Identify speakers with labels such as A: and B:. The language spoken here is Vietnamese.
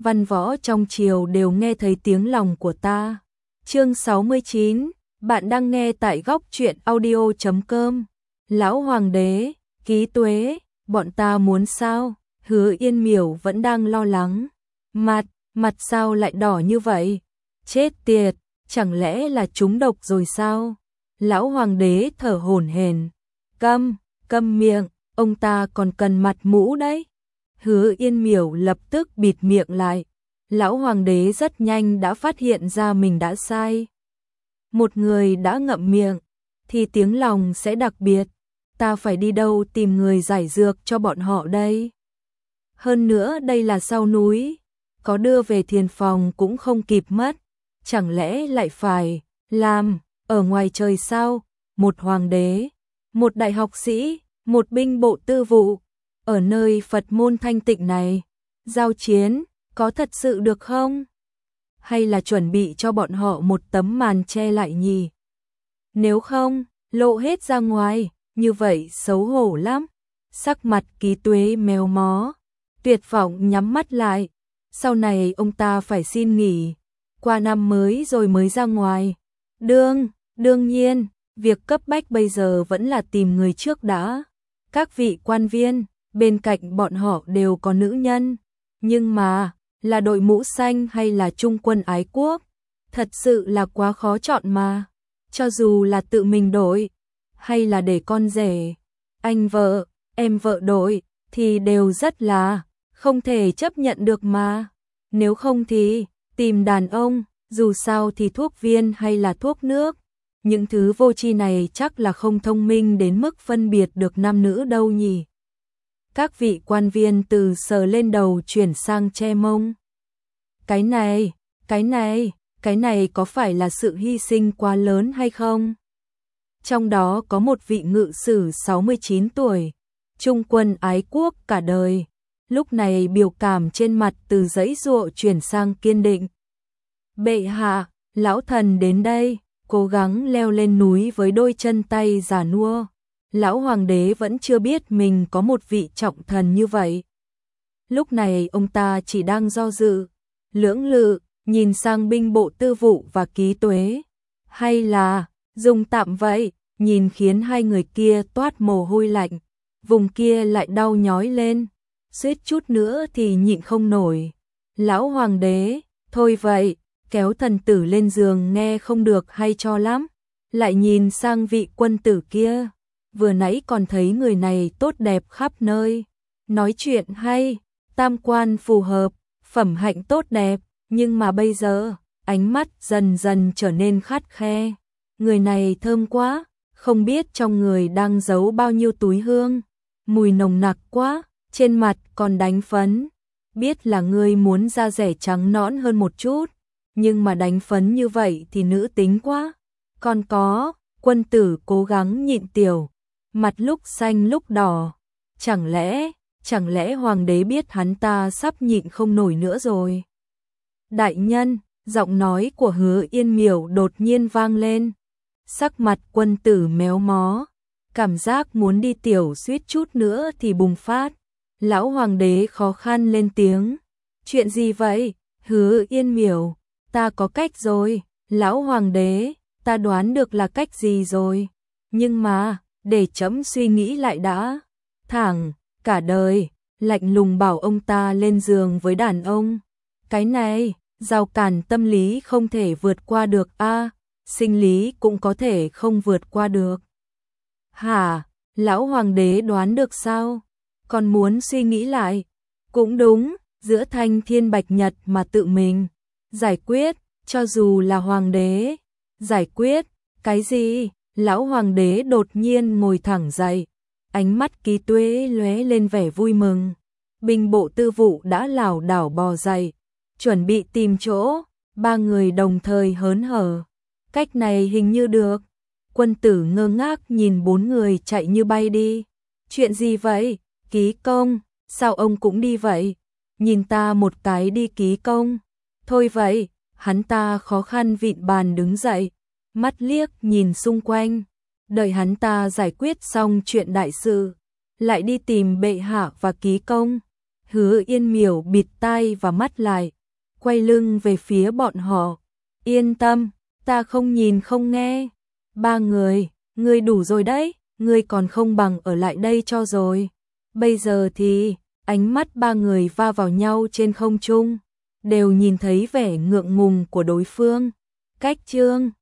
A: văn võ trong triều đều nghe thấy tiếng lòng của ta. Chương 69, bạn đang nghe tại góc truyện audio.com. Lão Hoàng đế, Ký Tuế, bọn ta muốn sao? Hứa Yên Miểu vẫn đang lo lắng. Mặt sao lại đỏ như vậy? Chết tiệt, chẳng lẽ là trúng độc rồi sao? Lão Hoàng đế thở hổn hển. Câm miệng, ông ta còn cần mặt mũ đấy. Hứa Yên Miểu lập tức bịt miệng lại. Lão Hoàng đế rất nhanh đã phát hiện ra mình đã sai. Một người đã ngậm miệng, thì tiếng lòng sẽ đặc biệt. Ta phải đi đâu tìm người giải dược cho bọn họ đây? Hơn nữa đây là sau núi, có đưa về thiền phòng cũng không kịp mất. Chẳng lẽ lại phải làm ở ngoài trời sao? Một hoàng đế, một đại học sĩ, một binh bộ tư vụ, ở nơi Phật môn thanh tịnh này, giao chiến, có thật sự được không? Hay là chuẩn bị cho bọn họ một tấm màn che lại nhỉ? Nếu không, lộ hết ra ngoài, như vậy xấu hổ lắm. Sắc mặt Ký Tuế méo mó, tuyệt vọng nhắm mắt lại. Sau này ông ta phải xin nghỉ, qua năm mới rồi mới ra ngoài. Đương nhiên, việc cấp bách bây giờ vẫn là tìm người trước đã. Các vị quan viên, bên cạnh bọn họ đều có nữ nhân. Nhưng mà, là đội mũ xanh hay là trung quân ái quốc? Thật sự là quá khó chọn mà. Cho dù là tự mình đổi, hay là để con rể, anh vợ, em vợ đổi, thì đều rất là không thể chấp nhận được mà. Nếu không thì tìm đàn ông, dù sao thì thuốc viên hay là thuốc nước. Những thứ vô tri này chắc là không thông minh đến mức phân biệt được nam nữ đâu nhỉ. Các vị quan viên từ sờ lên đầu chuyển sang che mông. Cái này có phải là sự hy sinh quá lớn hay không? Trong đó có một vị ngự sử 69 tuổi, trung quân ái quốc cả đời. Lúc này biểu cảm trên mặt từ giãy giụa chuyển sang kiên định. Bệ hạ, lão thần đến đây, cố gắng leo lên núi với đôi chân tay già nua. Lão Hoàng đế vẫn chưa biết mình có một vị trọng thần như vậy. Lúc này ông ta chỉ đang do dự, lưỡng lự, nhìn sang binh bộ tư vụ và Ký Tuế. Hay là, dùng tạm vậy, nhìn khiến hai người kia toát mồ hôi lạnh, vùng kia lại đau nhói lên, suýt chút nữa thì nhịn không nổi. Lão Hoàng đế, thôi vậy, kéo thần tử lên giường nghe không được hay cho lắm. Lại nhìn sang vị quân tử kia, vừa nãy còn thấy người này tốt đẹp khắp nơi, nói chuyện hay, tam quan phù hợp, phẩm hạnh tốt đẹp, nhưng mà bây giờ, ánh mắt dần dần trở nên khắt khe. Người này thơm quá, không biết trong người đang giấu bao nhiêu túi hương, mùi nồng nặc quá, trên mặt còn đánh phấn. Biết là ngươi muốn da rẻ trắng nõn hơn một chút, nhưng mà đánh phấn như vậy thì nữ tính quá. Còn có, quân tử cố gắng nhịn tiểu, mặt lúc xanh lúc đỏ. Chẳng lẽ hoàng đế biết hắn ta sắp nhịn không nổi nữa rồi? Đại nhân, giọng nói của Hứa Yên Miểu đột nhiên vang lên. Sắc mặt quân tử méo mó, cảm giác muốn đi tiểu suýt chút nữa thì bùng phát. Lão Hoàng đế khó khăn lên tiếng. Chuyện gì vậy? Hứa Yên Miểu, ta có cách rồi. Lão Hoàng đế, ta đoán được là cách gì rồi. Nhưng mà, để chấm suy nghĩ lại đã. Thẳng, cả đời, lạnh lùng bảo ông ta lên giường với đàn ông. Cái này, rào cản tâm lý không thể vượt qua được a, sinh lý cũng có thể không vượt qua được. Hả, lão Hoàng đế đoán được sao? Còn muốn suy nghĩ lại? Cũng đúng, giữa Thanh Thiên Bạch Nhật mà tự mình giải quyết, cho dù là hoàng đế. Giải quyết, cái gì? Lão Hoàng đế đột nhiên ngồi thẳng dậy, ánh mắt Ký Tuế lóe lên vẻ vui mừng. Binh bộ tư vụ đã lảo đảo bò dậy, chuẩn bị tìm chỗ, ba người đồng thời hớn hở. Cách này hình như được. Quân tử ngơ ngác nhìn bốn người chạy như bay đi. Chuyện gì vậy? Ký công, sao ông cũng đi vậy? Nhìn ta một cái đi Ký công. Thôi vậy, hắn ta khó khăn vịn bàn đứng dậy, mắt liếc nhìn xung quanh. Đợi hắn ta giải quyết xong chuyện đại sự, lại đi tìm bệ hạ và Ký công. Hứa Yên Miểu bịt tai và mắt lại, quay lưng về phía bọn họ. Yên tâm, ta không nhìn không nghe. Ba người, ngươi đủ rồi đấy, ngươi còn không bằng ở lại đây cho rồi. Bây giờ thì, ánh mắt ba người va vào nhau trên không trung, đều nhìn thấy vẻ ngượng ngùng của đối phương. Cách Chương